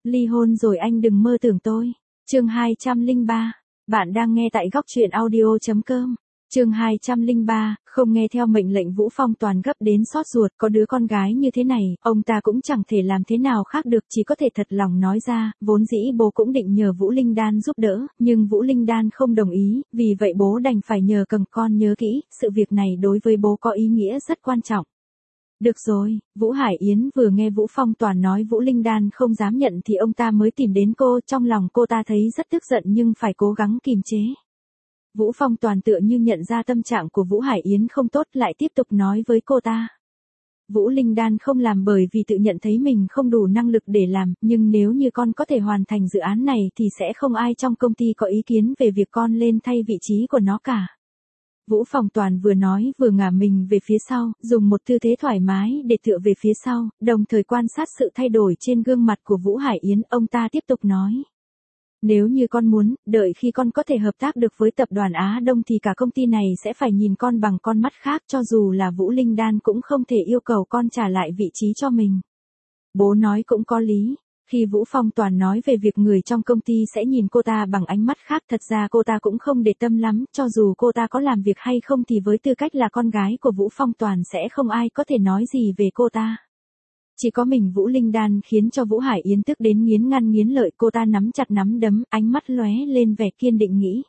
Ly hôn rồi anh đừng mơ tưởng tôi. Chương 203. Bạn đang nghe tại góc truyện audio.com. Chương 203, không nghe theo mệnh lệnh Vũ Phong Toàn gấp đến xót ruột, có đứa con gái như thế này, ông ta cũng chẳng thể làm thế nào khác được, chỉ có thể thật lòng nói ra, vốn dĩ bố cũng định nhờ Vũ Linh Đan giúp đỡ, nhưng Vũ Linh Đan không đồng ý, vì vậy bố đành phải nhờ cầm con nhớ kỹ, sự việc này đối với bố có ý nghĩa rất quan trọng. Được rồi, Vũ Hải Yến vừa nghe Vũ Phong Toàn nói Vũ Linh Đan không dám nhận thì ông ta mới tìm đến cô, trong lòng cô ta thấy rất tức giận nhưng phải cố gắng kìm chế. Vũ Phong Toàn tựa như nhận ra tâm trạng của Vũ Hải Yến không tốt lại tiếp tục nói với cô ta. Vũ Linh Đan không làm bởi vì tự nhận thấy mình không đủ năng lực để làm, nhưng nếu như con có thể hoàn thành dự án này thì sẽ không ai trong công ty có ý kiến về việc con lên thay vị trí của nó cả. Vũ Phong Toàn vừa nói vừa ngả mình về phía sau, dùng một tư thế thoải mái để tựa về phía sau, đồng thời quan sát sự thay đổi trên gương mặt của Vũ Hải Yến, ông ta tiếp tục nói. Nếu như con muốn, đợi khi con có thể hợp tác được với tập đoàn Á Đông thì cả công ty này sẽ phải nhìn con bằng con mắt khác, cho dù là Vũ Linh Đan cũng không thể yêu cầu con trả lại vị trí cho mình. Bố nói cũng có lý. Khi Vũ Phong Toàn nói về việc người trong công ty sẽ nhìn cô ta bằng ánh mắt khác, thật ra cô ta cũng không để tâm lắm, cho dù cô ta có làm việc hay không thì với tư cách là con gái của Vũ Phong Toàn sẽ không ai có thể nói gì về cô ta. Chỉ có mình Vũ Linh Đan khiến cho Vũ Hải Yến tức đến nghiến răng nghiến lợi, cô ta nắm chặt nắm đấm, ánh mắt lóe lên vẻ kiên định nghĩ.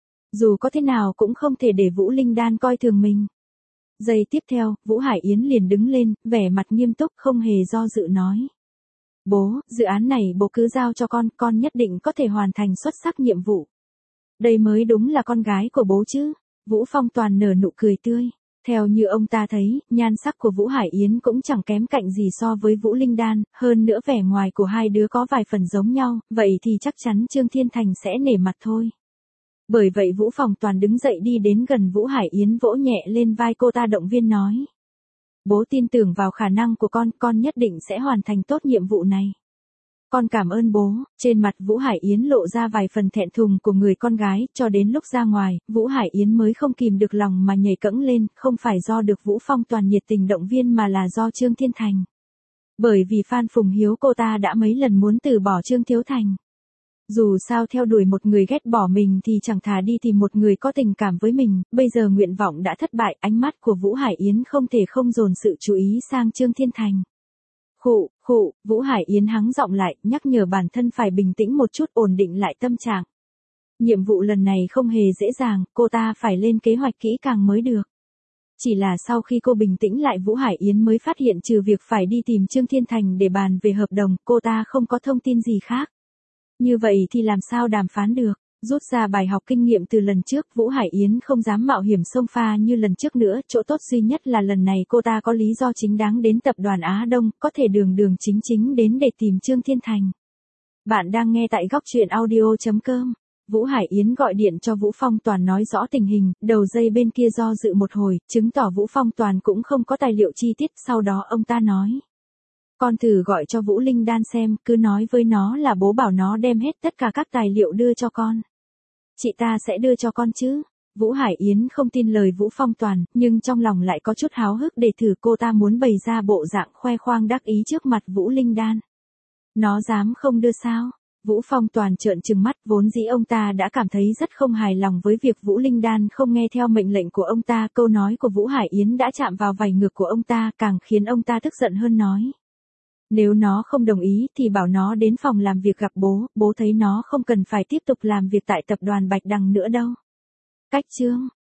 Dù có thế nào cũng không thể để Vũ Linh Đan coi thường mình. Giây tiếp theo, Vũ Hải Yến liền đứng lên, vẻ mặt nghiêm túc không hề do dự nói. Bố, dự án này bố cứ giao cho con nhất định có thể hoàn thành xuất sắc nhiệm vụ. Đây mới đúng là con gái của bố chứ. Vũ Phong Toàn nở nụ cười tươi. Theo như ông ta thấy, nhan sắc của Vũ Hải Yến cũng chẳng kém cạnh gì so với Vũ Linh Đan, hơn nữa vẻ ngoài của hai đứa có vài phần giống nhau, vậy thì chắc chắn Trương Thiên Thành sẽ nể mặt thôi. Bởi vậy Vũ Phong Toàn đứng dậy đi đến gần Vũ Hải Yến, vỗ nhẹ lên vai cô ta động viên nói. Bố tin tưởng vào khả năng của con nhất định sẽ hoàn thành tốt nhiệm vụ này. Con cảm ơn bố. Trên mặt Vũ Hải Yến lộ ra vài phần thẹn thùng của người con gái, cho đến lúc ra ngoài, Vũ Hải Yến mới không kìm được lòng mà nhảy cẫng lên, không phải do được Vũ Phong Toàn nhiệt tình động viên mà là do Trương Thiên Thành. Bởi vì Phan Phùng Hiếu cô ta đã mấy lần muốn từ bỏ Trương Thiếu Thành. Dù sao theo đuổi một người ghét bỏ mình thì chẳng thà đi tìm một người có tình cảm với mình, bây giờ nguyện vọng đã thất bại, ánh mắt của Vũ Hải Yến không thể không dồn sự chú ý sang Trương Thiên Thành. Khụ, Vũ Hải Yến hắng giọng lại, nhắc nhở bản thân phải bình tĩnh một chút, ổn định lại tâm trạng. Nhiệm vụ lần này không hề dễ dàng, cô ta phải lên kế hoạch kỹ càng mới được. Chỉ là sau khi cô bình tĩnh lại Vũ Hải Yến mới phát hiện trừ việc phải đi tìm Trương Thiên Thành để bàn về hợp đồng, cô ta không có thông tin gì khác. Như vậy thì làm sao đàm phán được? Rút ra bài học kinh nghiệm từ lần trước, Vũ Hải Yến không dám mạo hiểm xông pha như lần trước nữa, chỗ tốt duy nhất là lần này cô ta có lý do chính đáng đến tập đoàn Á Đông, có thể đường chính đến để tìm Trương Thiên Thành. Bạn đang nghe tại góc truyện audio.com. Vũ Hải Yến gọi điện cho Vũ Phong Toàn nói rõ tình hình, đầu dây bên kia do dự một hồi, chứng tỏ Vũ Phong Toàn cũng không có tài liệu chi tiết, sau đó ông ta nói. Con thử gọi cho Vũ Linh Đan xem, cứ nói với nó là bố bảo nó đem hết tất cả các tài liệu đưa cho con. Chị ta sẽ đưa cho con chứ. Vũ Hải Yến không tin lời Vũ Phong Toàn, nhưng trong lòng lại có chút háo hức để thử, cô ta muốn bày ra bộ dạng khoe khoang đắc ý trước mặt Vũ Linh Đan. Nó dám không đưa sao? Vũ Phong Toàn trợn trừng mắt, vốn dĩ ông ta đã cảm thấy rất không hài lòng với việc Vũ Linh Đan không nghe theo mệnh lệnh của ông ta, câu nói của Vũ Hải Yến đã chạm vào vảy ngược của ông ta, càng khiến ông ta tức giận hơn nói. Nếu nó không đồng ý thì bảo nó đến phòng làm việc gặp bố thấy nó không cần phải tiếp tục làm việc tại tập đoàn Bạch Đằng nữa đâu. Cách chương.